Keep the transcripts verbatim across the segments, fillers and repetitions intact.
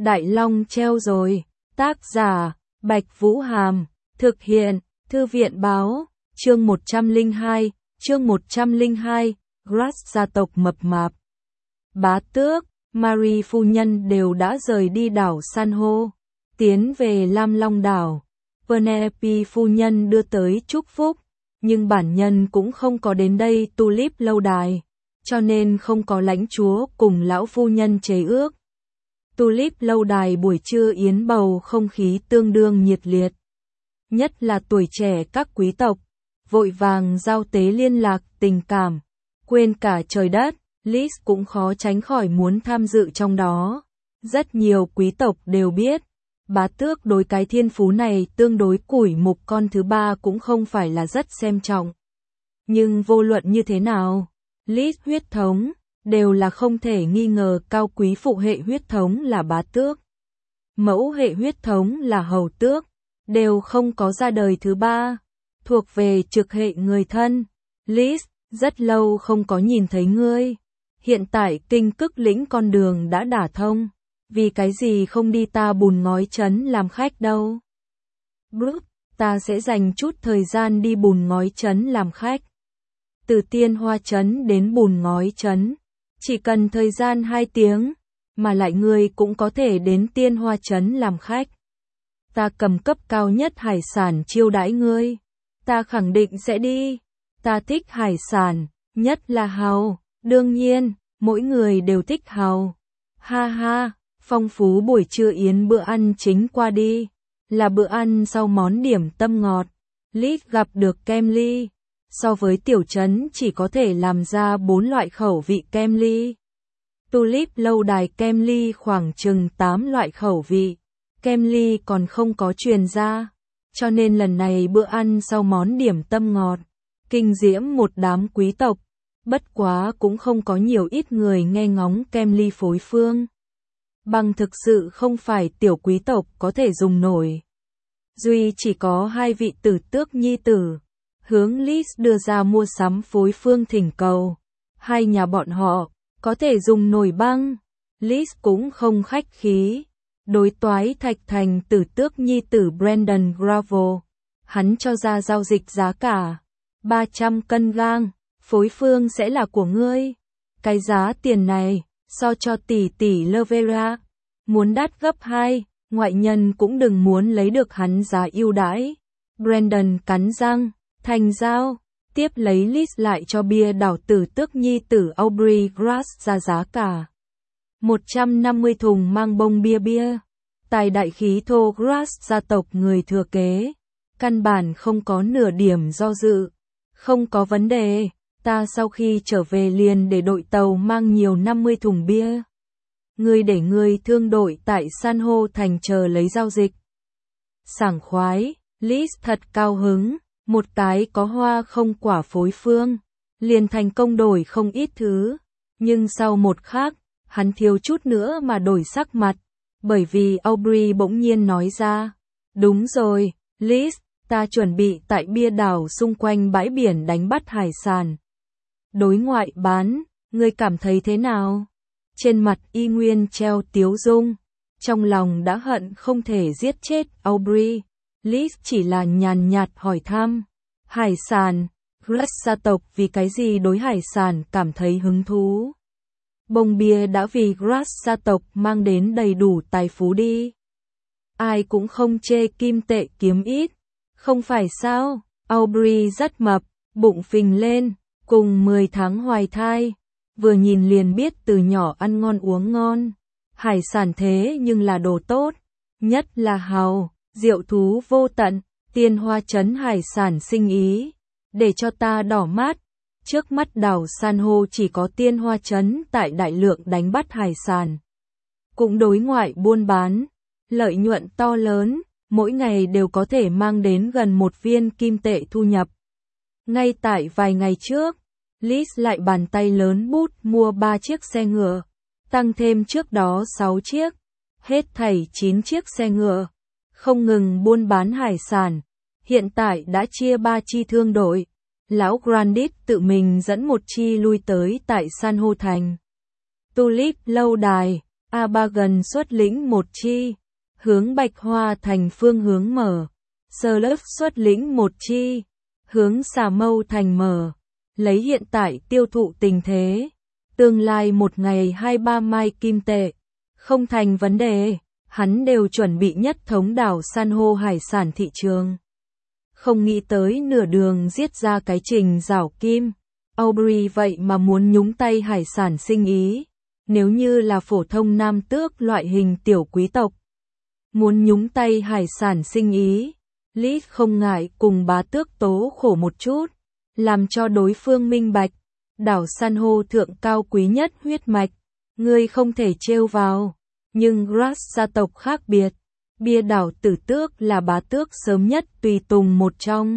Đại Long treo rồi. Tác giả, Bạch Vũ Hàm. Thực hiện, Thư viện báo. Chương một trăm lẻ hai, chương một trăm lẻ hai, Grass gia tộc mập mạp. Bá tước, Marie phu nhân đều đã rời đi đảo San hô, tiến về Lam Long đảo. Penelope phu nhân đưa tới chúc phúc, nhưng bản nhân cũng không có đến đây Tulip lâu đài, cho nên không có lãnh chúa cùng lão phu nhân chế ước. Tulip lâu đài buổi trưa yến bầu không khí tương đương nhiệt liệt. Nhất là tuổi trẻ các quý tộc, vội vàng giao tế liên lạc tình cảm, quên cả trời đất. Liz cũng khó tránh khỏi muốn tham dự trong đó. Rất nhiều quý tộc đều biết, bá tước đối cái thiên phú này tương đối củi mục con thứ ba cũng không phải là rất xem trọng. Nhưng vô luận như thế nào, Liz huyết thống, đều là không thể nghi ngờ cao quý phụ hệ huyết thống là bá tước. Mẫu hệ huyết thống là hầu tước, đều không có ra đời thứ ba, thuộc về trực hệ người thân. Liz, rất lâu không có nhìn thấy ngươi. Hiện tại kinh cức lĩnh con đường đã đả thông, vì cái gì không đi ta Bùn Ngói Trấn làm khách đâu. Brooke, ta sẽ dành chút thời gian đi Bùn Ngói Trấn làm khách. Từ Tiên Hoa Trấn đến Bùn Ngói Trấn, chỉ cần thời gian hai tiếng, mà lại ngươi cũng có thể đến Tiên Hoa Trấn làm khách. Ta cầm cấp cao nhất hải sản chiêu đãi ngươi, ta khẳng định sẽ đi. Ta thích hải sản, nhất là hàu. Đương nhiên, mỗi người đều thích hàu. Ha ha, phong phú buổi trưa yến bữa ăn chính qua đi, là bữa ăn sau món điểm tâm ngọt. Liz gặp được kem ly, so với tiểu trấn chỉ có thể làm ra bốn loại khẩu vị kem ly. Tulip lâu đài kem ly khoảng chừng tám loại khẩu vị, kem ly còn không có truyền ra, cho nên lần này bữa ăn sau món điểm tâm ngọt, kinh diễm một đám quý tộc. Bất quá cũng không có nhiều ít người nghe ngóng kem ly phối phương. Bằng thực sự không phải tiểu quý tộc có thể dùng nổi. Duy chỉ có hai vị tử tước nhi tử, hướng Liz đưa ra mua sắm phối phương thỉnh cầu. Hai nhà bọn họ, có thể dùng nồi băng. Liz cũng không khách khí. Đối toái thạch thành tử tước nhi tử Brandon Gravel. Hắn cho ra giao dịch giá cả ba trăm cân gang. Phối phương sẽ là của ngươi. Cái giá tiền này, so cho tỷ tỷ Lovera, muốn đắt gấp hai, ngoại nhân cũng đừng muốn lấy được hắn giá ưu đãi. Brandon cắn răng, thành giao, tiếp lấy Liz lại cho bia đảo tử tước nhi tử Aubrey Grass ra giá cả một trăm năm mươi thùng mang bông bia bia. Tài đại khí thô Grass gia tộc người thừa kế, căn bản không có nửa điểm do dự. Không có vấn đề. Ta sau khi trở về liền để đội tàu mang nhiều năm mươi thùng bia. Ngươi để ngươi thương đội tại San hô thành chờ lấy giao dịch. Sảng khoái, Liz thật cao hứng, một cái có hoa không quả phối phương, liền thành công đổi không ít thứ. Nhưng sau một khắc, hắn thiếu chút nữa mà đổi sắc mặt, bởi vì Aubrey bỗng nhiên nói ra. Đúng rồi, Liz, ta chuẩn bị tại bia đảo xung quanh bãi biển đánh bắt hải sản. Đối ngoại bán, ngươi cảm thấy thế nào? Trên mặt y nguyên treo tiếu dung, trong lòng đã hận không thể giết chết Aubrey. Liz chỉ là nhàn nhạt hỏi thăm. Hải sản, Grass gia tộc vì cái gì đối hải sản cảm thấy hứng thú? Bông bia đã vì Grass gia tộc mang đến đầy đủ tài phú đi. Ai cũng không chê kim tệ kiếm ít, không phải sao? Aubrey rất mập, bụng phình lên. Cùng mười tháng hoài thai, vừa nhìn liền biết từ nhỏ ăn ngon uống ngon. Hải sản thế nhưng là đồ tốt, nhất là hàu, diệu thú vô tận. Tiên Hoa Trấn hải sản sinh ý, để cho ta đỏ mắt. Trước mắt đảo San hô chỉ có Tiên Hoa Trấn tại đại lượng đánh bắt hải sản. Cũng đối ngoại buôn bán, lợi nhuận to lớn, mỗi ngày đều có thể mang đến gần một viên kim tệ thu nhập. Ngay tại vài ngày trước, Liz lại bàn tay lớn bút mua ba chiếc xe ngựa, tăng thêm trước đó sáu chiếc, hết thảy chín chiếc xe ngựa, không ngừng buôn bán hải sản. Hiện tại đã chia ba chi thương đội, lão Grandit tự mình dẫn một chi lui tới tại San hô thành. Tulip lâu đài, Abagan xuất lĩnh một chi, hướng Bạch Hoa Thành phương hướng mở. Slug xuất lĩnh một chi, hướng Xà Mâu Thành mở. Lấy hiện tại tiêu thụ tình thế, tương lai một ngày hai ba mai kim tệ, không thành vấn đề, hắn đều chuẩn bị nhất thống đảo san hô hải sản thị trường. Không nghĩ tới nửa đường giết ra cái Trình Giảo Kim, Aubrey vậy mà muốn nhúng tay hải sản sinh ý, nếu như là phổ thông nam tước loại hình tiểu quý tộc. Muốn nhúng tay hải sản sinh ý, Liz không ngại cùng bá tước tố khổ một chút, làm cho đối phương minh bạch, đảo san hô thượng cao quý nhất huyết mạch, ngươi không thể trêu vào, nhưng Grass gia tộc khác biệt, bia đảo tử tước là bá tước sớm nhất tùy tùng một trong.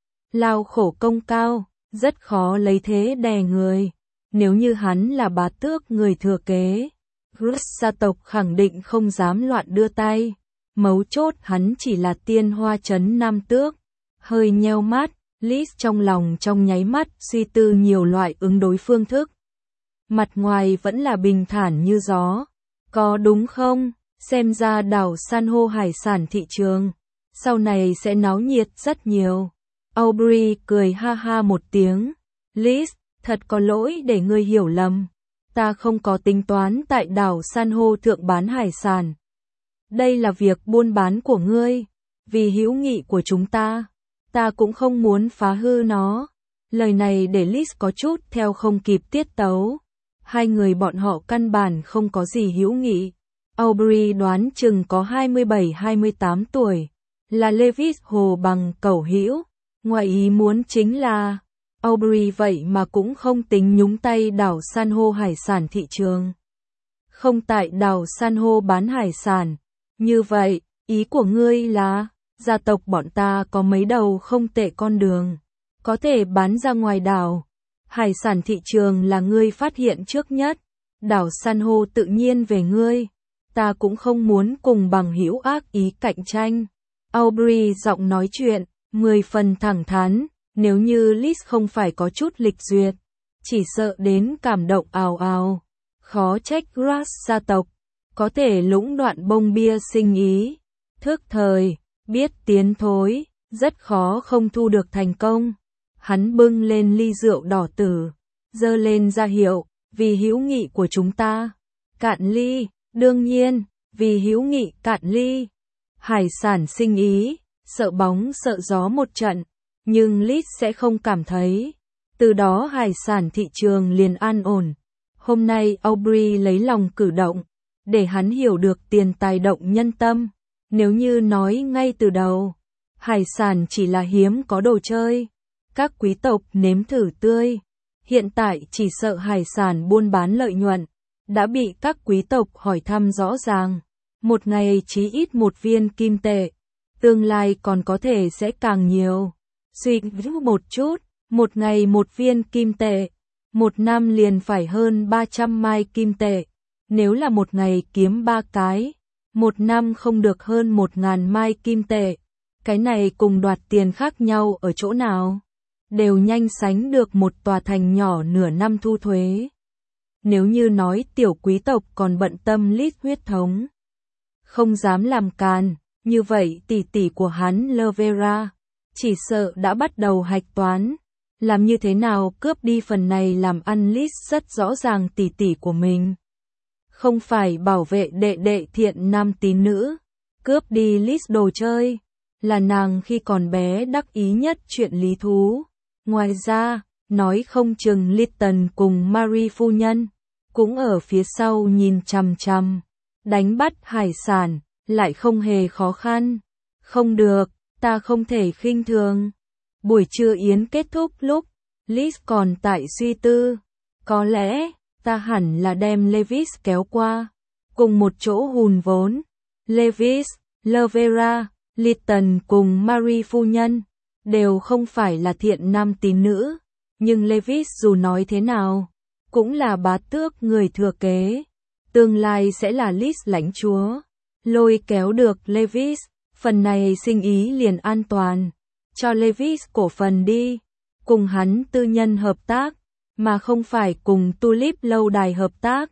Lao khổ công cao, rất khó lấy thế đè người, nếu như hắn là bá tước người thừa kế, Grass gia tộc khẳng định không dám loạn đưa tay, mấu chốt hắn chỉ là tiên hoa trấn nam tước, hơi nheo mắt. Liz trong lòng trong nháy mắt suy tư nhiều loại ứng đối phương thức. Mặt ngoài vẫn là bình thản như gió. Có đúng không? Xem ra đảo san hô hải sản thị trường. Sau này sẽ náo nhiệt rất nhiều. Aubrey cười ha ha một tiếng. Liz, thật có lỗi để ngươi hiểu lầm. Ta không có tính toán tại đảo san hô thượng bán hải sản. Đây là việc buôn bán của ngươi. Vì hữu nghị của chúng ta. Ta cũng không muốn phá hư nó. Lời này để Liz có chút theo không kịp tiết tấu. Hai người bọn họ căn bản không có gì hữu nghị. Aubrey đoán chừng có hai mươi bảy hai mươi tám tuổi. Là Lewis hồ bằng cẩu hữu. Ngoài ý muốn chính là Aubrey vậy mà cũng không tính nhúng tay đảo san hô hải sản thị trường. Không tại đảo san hô bán hải sản. Như vậy, ý của ngươi là gia tộc bọn ta có mấy đầu không tệ con đường, có thể bán ra ngoài đảo. Hải sản thị trường là ngươi phát hiện trước nhất, đảo san hô tự nhiên về ngươi. Ta cũng không muốn cùng bằng hữu ác ý cạnh tranh. Aubrey giọng nói chuyện, mười phần thẳng thắn, nếu như Liz không phải có chút lịch duyệt, chỉ sợ đến cảm động ào ào. Khó trách Grass gia tộc, có thể lũng đoạn bông bia sinh ý, thức thời. Biết tiến thối, rất khó không thu được thành công. Hắn bưng lên ly rượu đỏ tử, giơ lên ra hiệu, vì hữu nghị của chúng ta. Cạn ly, đương nhiên, vì hữu nghị cạn ly. Hải sản sinh ý, sợ bóng sợ gió một trận, nhưng Liz sẽ không cảm thấy. Từ đó hải sản thị trường liền an ổn. Hôm nay Aubrey lấy lòng cử động, để hắn hiểu được tiền tài động nhân tâm. Nếu như nói ngay từ đầu, hải sản chỉ là hiếm có đồ chơi, các quý tộc nếm thử tươi, hiện tại chỉ sợ hải sản buôn bán lợi nhuận, đã bị các quý tộc hỏi thăm rõ ràng, một ngày chí ít một viên kim tệ, tương lai còn có thể sẽ càng nhiều. Suy nghĩ một chút, một ngày một viên kim tệ, một năm liền phải hơn ba trăm mai kim tệ, nếu là một ngày kiếm ba cái. Một năm không được hơn một ngàn mai kim tệ. Cái này cùng đoạt tiền khác nhau ở chỗ nào? Đều nhanh sánh được một tòa thành nhỏ nửa năm thu thuế. Nếu như nói tiểu quý tộc còn bận tâm Liz huyết thống, không dám làm càn, như vậy tỷ tỷ của hắn Lovera, chỉ sợ đã bắt đầu hạch toán. Làm như thế nào cướp đi phần này làm ăn Liz rất rõ ràng tỷ tỷ của mình. Không phải bảo vệ đệ đệ thiện nam tín nữ, cướp đi Liz đồ chơi, là nàng khi còn bé đắc ý nhất chuyện lý thú. Ngoài ra, nói không chừng Lytton cùng Marie phu nhân, cũng ở phía sau nhìn chằm chằm, đánh bắt hải sản, lại không hề khó khăn. Không được, ta không thể khinh thường. Buổi trưa yến kết thúc lúc, Liz còn tại suy tư, có lẽ ta hẳn là đem Lewis kéo qua, cùng một chỗ hùn vốn. Lewis, Lovera, Lytton cùng Marie phu nhân, đều không phải là thiện nam tín nữ, nhưng Lewis dù nói thế nào, cũng là bá tước người thừa kế, tương lai sẽ là Liz lãnh chúa. Lôi kéo được Lewis, phần này sinh ý liền an toàn, cho Lewis cổ phần đi, cùng hắn tư nhân hợp tác, mà không phải cùng Tulip lâu đài hợp tác.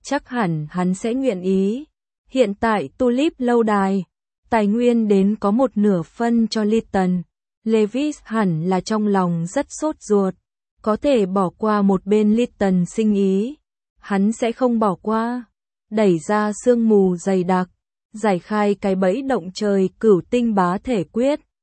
chắc hẳn hắn sẽ nguyện ý. Hiện tại Tulip lâu đài, tài nguyên đến có một nửa phân cho Lytton. Lewis hẳn là trong lòng rất sốt ruột, có thể bỏ qua một bên Lytton sinh ý. Hắn sẽ không bỏ qua. Đẩy ra sương mù dày đặc, giải khai cái bẫy động trời cửu tinh bá thể quyết.